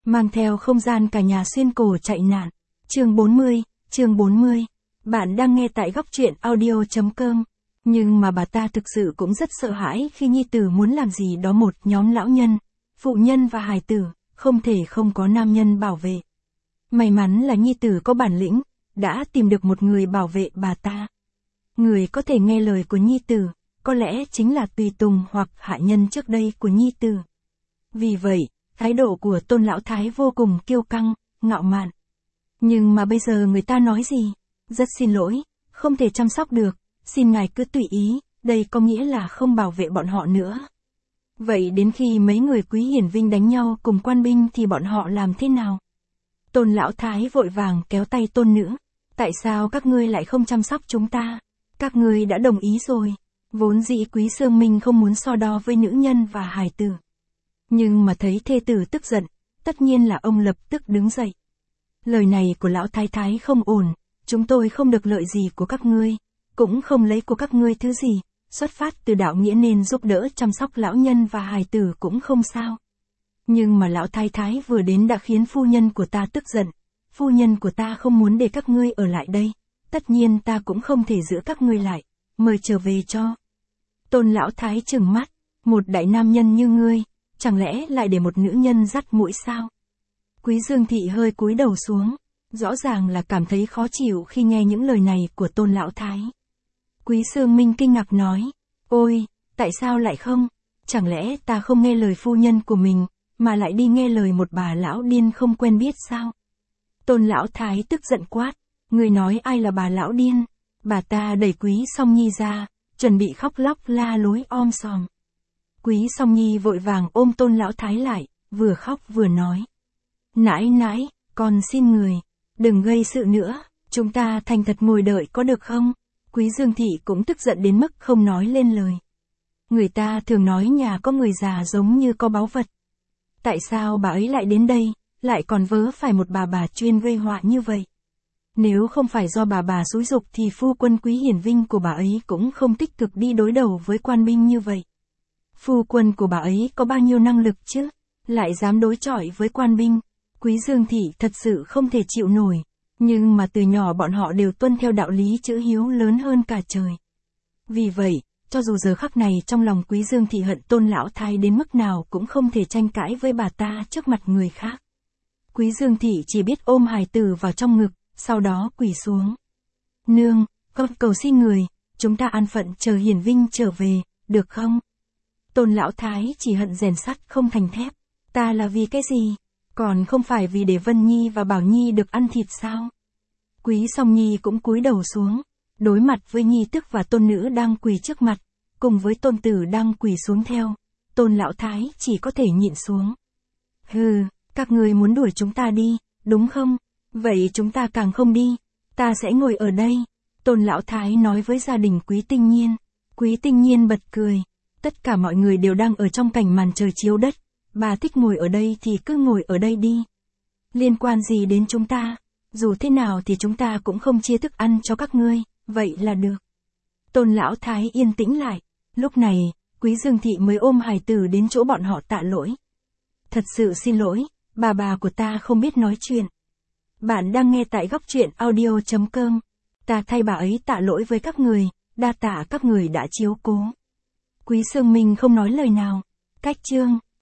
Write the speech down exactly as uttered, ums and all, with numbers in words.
mang theo không gian cả nhà xuyên cổ chạy nạn. Chương bốn mươi, chương bốn mươi. Bạn đang nghe tại góc truyện audio chấm com. Nhưng mà bà ta thực sự cũng rất sợ hãi khi nhi tử muốn làm gì đó một nhóm lão nhân, phụ nhân và hài tử, không thể không có nam nhân bảo vệ. May mắn là nhi tử có bản lĩnh, đã tìm được một người bảo vệ bà ta. Người có thể nghe lời của nhi tử, có lẽ chính là tùy tùng hoặc hạ nhân trước đây của nhi tử. Vì vậy, thái độ của Tôn lão thái vô cùng kiêu căng, ngạo mạn. Nhưng mà bây giờ người ta nói gì? Rất xin lỗi, không thể chăm sóc được, xin ngài cứ tùy ý, đây có nghĩa là không bảo vệ bọn họ nữa. Vậy đến khi mấy người Quý Hiển Vinh đánh nhau cùng quan binh thì bọn họ làm thế nào? Tôn lão thái vội vàng kéo tay tôn nữ. Tại sao các ngươi lại không chăm sóc chúng ta? Các ngươi đã đồng ý rồi. Vốn dĩ Quý Sương Minh không muốn so đo với nữ nhân và hài tử. Nhưng mà thấy thê tử tức giận, tất nhiên là ông lập tức đứng dậy. Lời này của lão thái thái không ổn, chúng tôi không được lợi gì của các ngươi, cũng không lấy của các ngươi thứ gì, xuất phát từ đạo nghĩa nên giúp đỡ chăm sóc lão nhân và hài tử cũng không sao. Nhưng mà lão thái thái vừa đến đã khiến phu nhân của ta tức giận, phu nhân của ta không muốn để các ngươi ở lại đây, tất nhiên ta cũng không thể giữ các ngươi lại, mời trở về cho. Tôn lão thái trừng mắt, một đại nam nhân như ngươi, chẳng lẽ lại để một nữ nhân dắt mũi sao? Quý Dương Thị hơi cúi đầu xuống, rõ ràng là cảm thấy khó chịu khi nghe những lời này của Tôn lão thái. Quý Sương Minh kinh ngạc nói, ôi, tại sao lại không? Chẳng lẽ ta không nghe lời phu nhân của mình, mà lại đi nghe lời một bà lão điên không quen biết sao? Tôn lão thái tức giận quát, người nói ai là bà lão điên? Bà ta đẩy Quý Song Nhi ra, chuẩn bị khóc lóc la lối om sòm. Quý Song Nhi vội vàng ôm Tôn lão thái lại, vừa khóc vừa nói. Nãi nãi, con xin người, đừng gây sự nữa, chúng ta thành thật ngồi đợi có được không? Quý Dương Thị cũng tức giận đến mức không nói lên lời. Người ta thường nói nhà có người già giống như có báu vật. Tại sao bà ấy lại đến đây, lại còn vớ phải một bà bà chuyên gây họa như vậy? Nếu không phải do bà bà xúi giục thì phu quân Quý Hiển Vinh của bà ấy cũng không tích cực đi đối đầu với quan binh như vậy. Phu quân của bà ấy có bao nhiêu năng lực chứ, lại dám đối chọi với quan binh. Quý Dương Thị thật sự không thể chịu nổi, nhưng mà từ nhỏ bọn họ đều tuân theo đạo lý chữ hiếu lớn hơn cả trời. Vì vậy, cho dù giờ khắc này trong lòng Quý Dương Thị hận Tôn lão thái đến mức nào cũng không thể tranh cãi với bà ta trước mặt người khác. Quý Dương Thị chỉ biết ôm hài tử vào trong ngực, sau đó quỳ xuống. Nương, con cầu xin người, chúng ta an phận chờ Hiển Vinh trở về, được không? Tôn lão thái chỉ hận rèn sắt không thành thép. Ta là vì cái gì? Còn không phải vì để Vân Nhi và Bảo Nhi được ăn thịt sao? Quý Song Nhi cũng cúi đầu xuống, đối mặt với nhi tức và tôn nữ đang quỳ trước mặt, cùng với tôn tử đang quỳ xuống theo. Tôn lão thái chỉ có thể nhịn xuống. Hừ, các người muốn đuổi chúng ta đi, đúng không? Vậy chúng ta càng không đi, ta sẽ ngồi ở đây. Tôn lão thái nói với gia đình Quý Tinh Nhiên. Quý Tinh Nhiên bật cười. Tất cả mọi người đều đang ở trong cảnh màn trời chiếu đất. Bà thích ngồi ở đây thì cứ ngồi ở đây đi. Liên quan gì đến chúng ta? Dù thế nào thì chúng ta cũng không chia thức ăn cho các ngươi, vậy là được. Tôn lão thái yên tĩnh lại. Lúc này, Quý Dương Thị mới ôm hài tử đến chỗ bọn họ tạ lỗi. Thật sự xin lỗi, bà bà của ta không biết nói chuyện. Bạn đang nghe tại góc truyện audio chấm com. Ta thay bà ấy tạ lỗi với các người, đa tạ các người đã chiếu cố. Quý Sương Minh không nói lời nào. Cách chương.